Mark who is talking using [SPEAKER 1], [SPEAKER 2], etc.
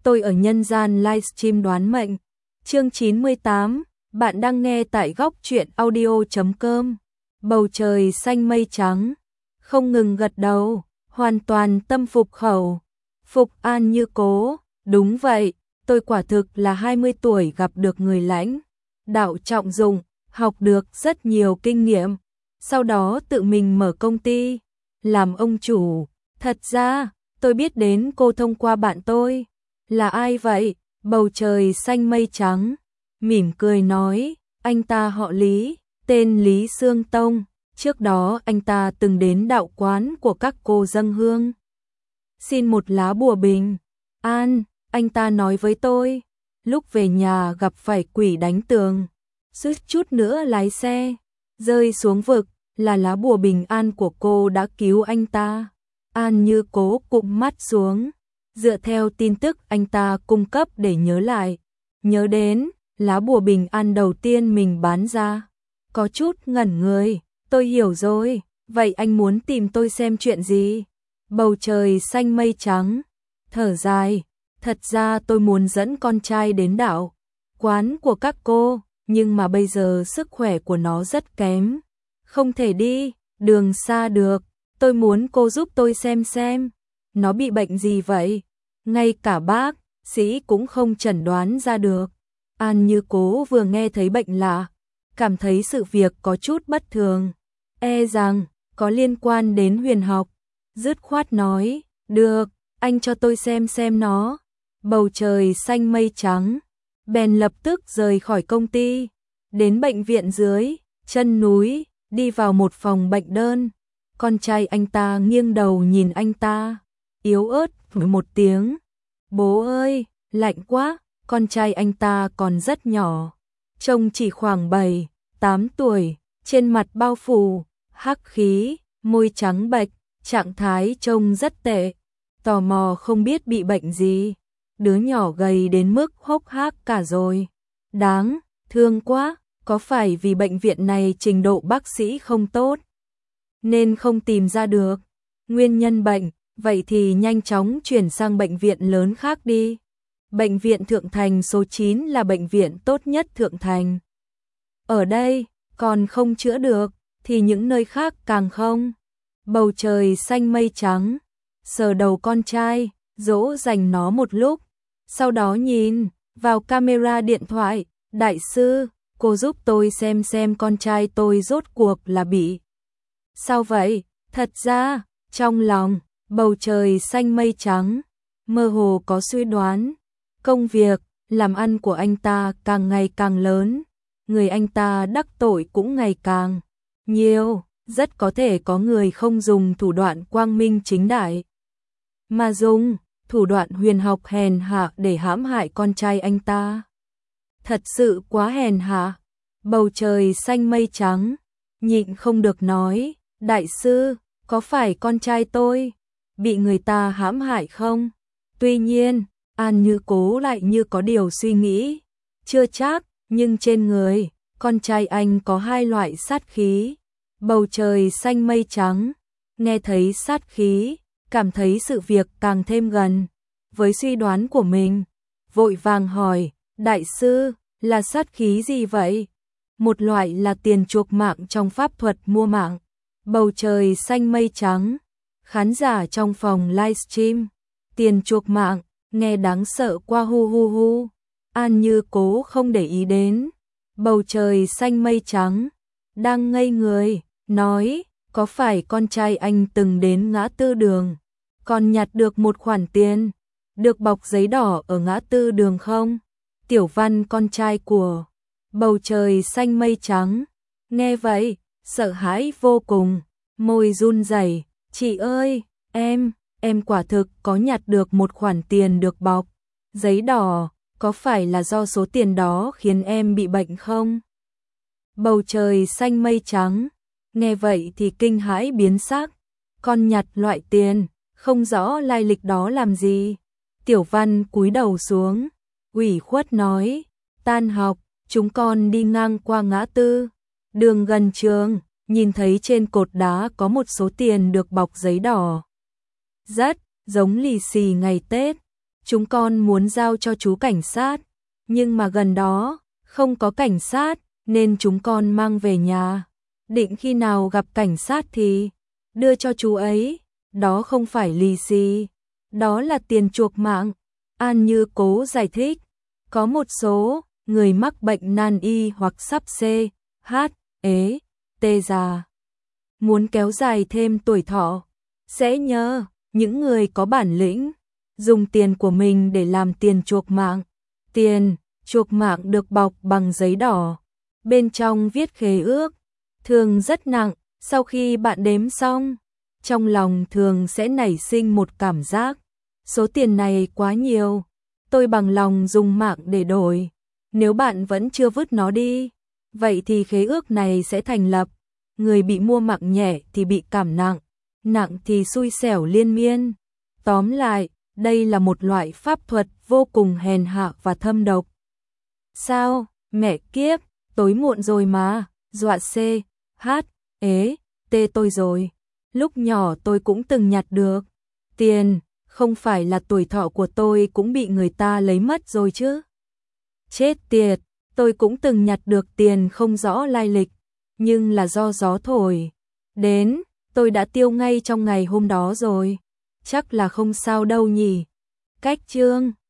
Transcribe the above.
[SPEAKER 1] tôi ở nhân gian livestream đoán mệnh. Chương 98, bạn đang nghe tại góc truyện audio.com. Bầu trời xanh mây trắng, không ngừng gật đầu, hoàn toàn tâm phục khẩu. Phục an như cố, đúng vậy, tôi quả thực là 20 tuổi gặp được người lãnh đạo trọng dụng, học được rất nhiều kinh nghiệm, sau đó tự mình mở công ty, làm ông chủ. Thật ra, tôi biết đến cô thông qua bạn tôi. Là ai vậy? Bầu trời xanh mây trắng, mỉm cười nói, anh ta họ Lý, tên Lý Sương Tông. Trước đó anh ta từng đến đạo quán của các cô dâng hương, xin một lá bùa bình an. Anh ta nói với tôi, lúc về nhà gặp phải quỷ đánh tường, suýt chút nữa lái xe rơi xuống vực, là lá bùa bình an của cô đã cứu anh ta. An Như Cố cụp mắt xuống, dựa theo tin tức anh ta cung cấp để nhớ lại, nhớ đến lá bùa bình an đầu tiên mình bán ra, có chút ngẩn người. Tôi hiểu rồi, vậy anh muốn tìm tôi xem chuyện gì? Bầu trời xanh mây trắng, thở dài, thật ra tôi muốn dẫn con trai đến đạo quán của các cô, nhưng mà bây giờ sức khỏe của nó rất kém, không thể đi đường xa được. Tôi muốn cô giúp tôi xem nó bị bệnh gì vậy? Ngay cả bác sĩ cũng không chẩn đoán ra được. An Như Cố vừa nghe thấy bệnh lạ, cảm thấy sự việc có chút bất thường, e rằng có liên quan đến huyền học, dứt khoát nói, được, anh cho tôi xem nó. Bầu trời xanh mây trắng, bèn lập tức rời khỏi công ty, đến bệnh viện dưới chân núi, đi vào một phòng bệnh đơn. Con trai anh ta nghiêng đầu nhìn anh ta, yếu ớt một tiếng, bố ơi, lạnh quá. Con trai anh ta còn rất nhỏ, trông chỉ khoảng 7-8 tuổi, trên mặt bao phủ hắc khí, môi trắng bệch, trạng thái trông rất tệ. Tò mò không biết bị bệnh gì, đứa nhỏ gầy đến mức hốc hác cả rồi. Đáng thương quá, có phải vì bệnh viện này trình độ bác sĩ không tốt nên không tìm ra được nguyên nhân bệnh? Vậy thì nhanh chóng chuyển sang bệnh viện lớn khác đi. Bệnh viện Thượng Thành số 9 là bệnh viện tốt nhất Thượng Thành. Ở đây còn không chữa được thì những nơi khác càng không. Bầu trời xanh mây trắng, sờ đầu con trai, dỗ dành nó một lúc, sau đó nhìn vào camera điện thoại, đại sư, cô giúp tôi xem con trai tôi rốt cuộc là bị sao vậy? Thật ra, trong lòng bầu trời xanh mây trắng, mơ hồ có suy đoán, công việc làm ăn của anh ta càng ngày càng lớn, người anh ta đắc tội cũng ngày càng nhiều, rất có thể có người không dùng thủ đoạn quang minh chính đại, mà dùng thủ đoạn huyền học hèn hạ để hãm hại con trai anh ta. Thật sự quá hèn hạ. Bầu trời xanh mây trắng, nhịn không được nói, đại sư, có phải con trai tôi bị người ta hãm hại không? Tuy nhiên, An Như Cố lại như có điều suy nghĩ, chưa chắc, nhưng trên người con trai anh có 2 loại sát khí. Bầu trời xanh mây trắng, nghe thấy sát khí, cảm thấy sự việc càng thêm gần với suy đoán của mình, vội vàng hỏi, đại sư, là sát khí gì vậy? Một loại là tiền chuộc mạng trong pháp thuật mua mạng. Bầu trời xanh mây trắng, khán giả trong phòng livestream, tiền chuộc mạng, nghe đáng sợ quá hu hu hu. An Như Cố không để ý đến. Bầu trời xanh mây trắng, đang ngây người, nói, có phải con trai anh từng đến ngã tư đường, còn nhặt được một khoản tiền, được bọc giấy đỏ ở ngã tư đường không? Tiểu Văn con trai của bầu trời xanh mây trắng, nghe vậy, sợ hãi vô cùng, môi run rẩy, chị ơi, em quả thực có nhặt được một khoản tiền được bọc giấy đỏ, có phải là do số tiền đó khiến em bị bệnh không? Bầu trời xanh mây trắng, nghe vậy thì kinh hãi biến sắc, con nhặt loại tiền, không rõ lai lịch đó làm gì? Tiểu Văn cúi đầu xuống, ủy khuất nói, tan học, chúng con đi ngang qua ngã tư đường gần trường, nhìn thấy trên cột đá có một số tiền được bọc giấy đỏ, rất giống lì xì ngày Tết. chúng con muốn giao cho chú cảnh sát, nhưng mà gần đó không có cảnh sát nên chúng con mang về nhà. Định khi nào gặp cảnh sát thì đưa cho chú ấy, đó không phải lì xì, đó là tiền chuộc mạng. An Như cố giải thích, có một số người mắc bệnh nan y hoặc sắp tê già, muốn kéo dài thêm tuổi thọ, sẽ nhờ những người có bản lĩnh dùng tiền của mình để làm tiền chuộc mạng. Tiền chuộc mạng được bọc bằng giấy đỏ, bên trong viết khế ước, thường rất nặng. Sau khi bạn đếm xong, trong lòng thường sẽ nảy sinh một cảm giác, số tiền này quá nhiều, tôi bằng lòng dùng mạng để đổi. Nếu bạn vẫn chưa vứt nó đi, vậy thì khế ước này sẽ thành lập. Người bị mua mạng nhẹ thì bị cảm nặng, nặng thì xui xẻo liên miên. Tóm lại, đây là một loại pháp thuật vô cùng hèn hạ và thâm độc. Sao, mẹ kiếp, tối muộn rồi mà, dọa tôi rồi. Lúc nhỏ tôi cũng từng nhặt được tiền, không phải là tuổi thọ của tôi cũng bị người ta lấy mất rồi chứ. Chết tiệt, tôi cũng từng nhặt được tiền không rõ lai lịch, nhưng là do gió thổi đến, tôi đã tiêu ngay trong ngày hôm đó rồi. Chắc là không sao đâu nhỉ. Cách chương